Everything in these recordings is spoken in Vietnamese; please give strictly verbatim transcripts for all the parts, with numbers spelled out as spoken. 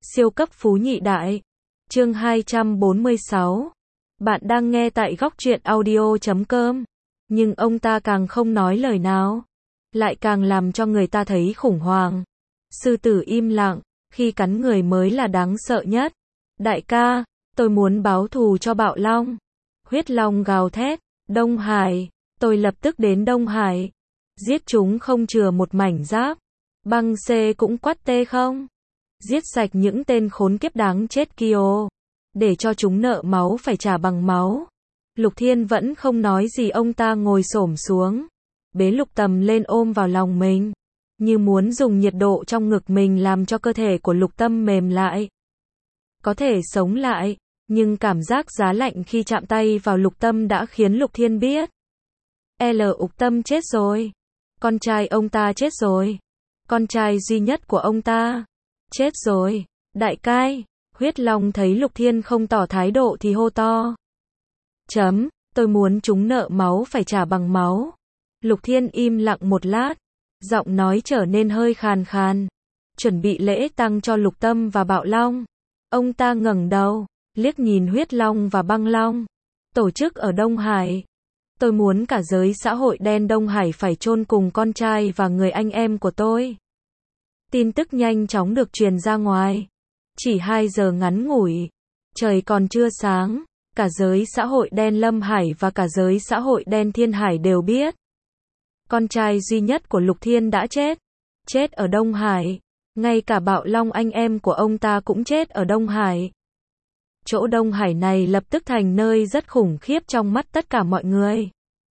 Siêu cấp phú nhị đại. Chương hai trăm bốn mươi sáu. Bạn đang nghe tại góc truyện audio chấm com. Nhưng ông ta càng không nói lời nào, lại càng làm cho người ta thấy khủng hoảng. Sư tử im lặng, khi cắn người mới là đáng sợ nhất. Đại ca, tôi muốn báo thù cho Bạo Long. Huyết Long gào thét, Đông Hải, tôi lập tức đến Đông Hải. Giết chúng không chừa một mảnh giáp. Băng C cũng quát tê không? Giết sạch những tên khốn kiếp đáng chết kia, để cho chúng nợ máu phải trả bằng máu. Lục Thiên vẫn không nói gì, ông ta ngồi xổm xuống, bế Lục Tầm lên ôm vào lòng mình, như muốn dùng nhiệt độ trong ngực mình làm cho cơ thể của Lục Tâm mềm lại, có thể sống lại, nhưng cảm giác giá lạnh khi chạm tay vào Lục Tâm đã khiến Lục Thiên biết. L Ục Tâm chết rồi. Con trai ông ta chết rồi. Con trai duy nhất của ông ta chết rồi. Đại cai. Huyết Long thấy Lục Thiên không tỏ thái độ thì hô to. Chấm, tôi muốn chúng nợ máu phải trả bằng máu. Lục Thiên im lặng một lát, giọng nói trở nên hơi khàn khàn. Chuẩn bị lễ tang cho Lục Tâm và Bạo Long. Ông ta ngẩng đầu, liếc nhìn Huyết Long và Băng Long. Tổ chức ở Đông Hải. Tôi muốn cả giới xã hội đen Đông Hải phải chôn cùng con trai và người anh em của tôi. Tin tức nhanh chóng được truyền ra ngoài. Chỉ hai giờ ngắn ngủi, trời còn chưa sáng, cả giới xã hội đen Lâm Hải và cả giới xã hội đen Thiên Hải đều biết. Con trai duy nhất của Lục Thiên đã chết. Chết ở Đông Hải. Ngay cả Bạo Long anh em của ông ta cũng chết ở Đông Hải. Chỗ Đông Hải này lập tức thành nơi rất khủng khiếp trong mắt tất cả mọi người.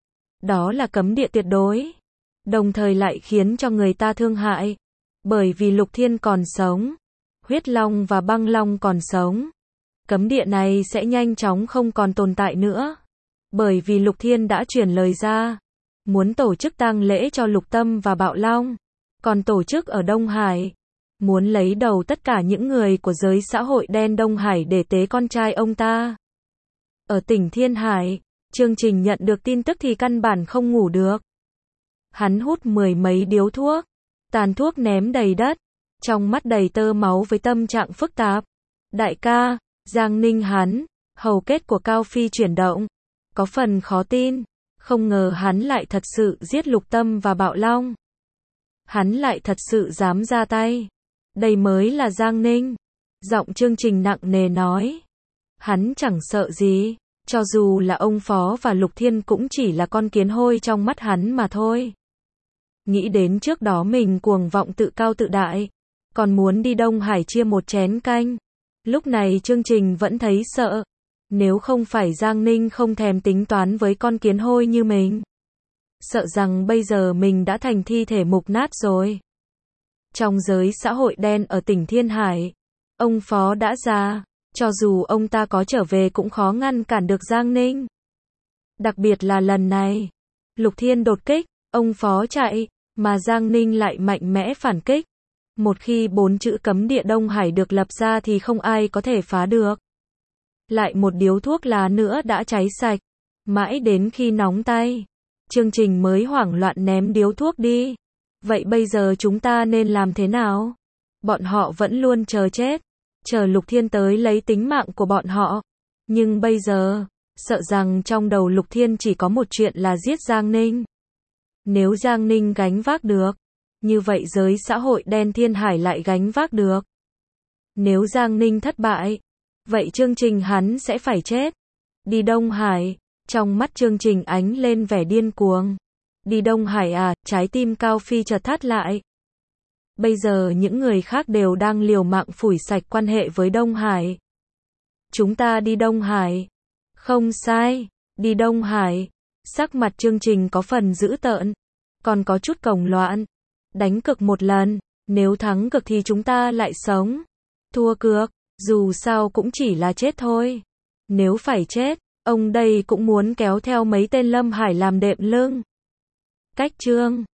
Đó là cấm địa tuyệt đối. Đồng thời lại khiến cho người ta thương hại. Bởi vì Lục Thiên còn sống, Huyết Long và Băng Long còn sống, cấm địa này sẽ nhanh chóng không còn tồn tại nữa. Bởi vì Lục Thiên đã truyền lời ra, muốn tổ chức tang lễ cho Lục Tâm và Bạo Long, còn tổ chức ở Đông Hải, muốn lấy đầu tất cả những người của giới xã hội đen Đông Hải để tế con trai ông ta. Ở tỉnh Thiên Hải, Chương Trình nhận được tin tức thì căn bản không ngủ được. Hắn hút mười mấy điếu thuốc, tàn thuốc ném đầy đất, trong mắt đầy tơ máu với tâm trạng phức tạp. Đại ca, Giang Ninh hắn, hầu kết của Cao Phi chuyển động, có phần khó tin, không ngờ hắn lại thật sự giết Lục Tâm và Bạo Long. Hắn lại thật sự dám ra tay. Đây mới là Giang Ninh. Giọng Chương Trình nặng nề nói. Hắn chẳng sợ gì, cho dù là ông Phó và Lục Thiên cũng chỉ là con kiến hôi trong mắt hắn mà thôi. Nghĩ đến trước đó mình cuồng vọng tự cao tự đại, còn muốn đi Đông Hải chia một chén canh. Lúc này Chương Trình vẫn thấy sợ. Nếu không phải Giang Ninh không thèm tính toán với con kiến hôi như mình, sợ rằng bây giờ mình đã thành thi thể mục nát rồi. Trong giới xã hội đen ở tỉnh Thiên Hải, ông Phó đã già, cho dù ông ta có trở về cũng khó ngăn cản được Giang Ninh. Đặc biệt là lần này, Lục Thiên đột kích, ông Phó chạy, mà Giang Ninh lại mạnh mẽ phản kích. Một khi bốn chữ cấm địa Đông Hải được lập ra thì không ai có thể phá được. Lại một điếu thuốc lá nữa đã cháy sạch, mãi đến khi nóng tay, Chương Trình mới hoảng loạn ném điếu thuốc đi. Vậy bây giờ chúng ta nên làm thế nào? Bọn họ vẫn luôn chờ chết, chờ Lục Thiên tới lấy tính mạng của bọn họ. Nhưng bây giờ, sợ rằng trong đầu Lục Thiên chỉ có một chuyện là giết Giang Ninh. Nếu Giang Ninh gánh vác được, như vậy giới xã hội đen Thiên Hải lại gánh vác được. Nếu Giang Ninh thất bại, vậy Chương Trình hắn sẽ phải chết. Đi Đông Hải, trong mắt Chương Trình ánh lên vẻ điên cuồng. Đi Đông Hải à, trái tim Cao Phi chợt thắt lại. Bây giờ những người khác đều đang liều mạng phủi sạch quan hệ với Đông Hải. Chúng ta đi Đông Hải. Không sai, đi Đông Hải. Sắc mặt Chương Trình có phần dữ tợn, còn có chút cồng loạn. Đánh cược một lần, nếu thắng cược thì chúng ta lại sống. Thua cược, dù sao cũng chỉ là chết thôi. Nếu phải chết, ông đây cũng muốn kéo theo mấy tên Lâm Hải làm đệm lưng. Cách chương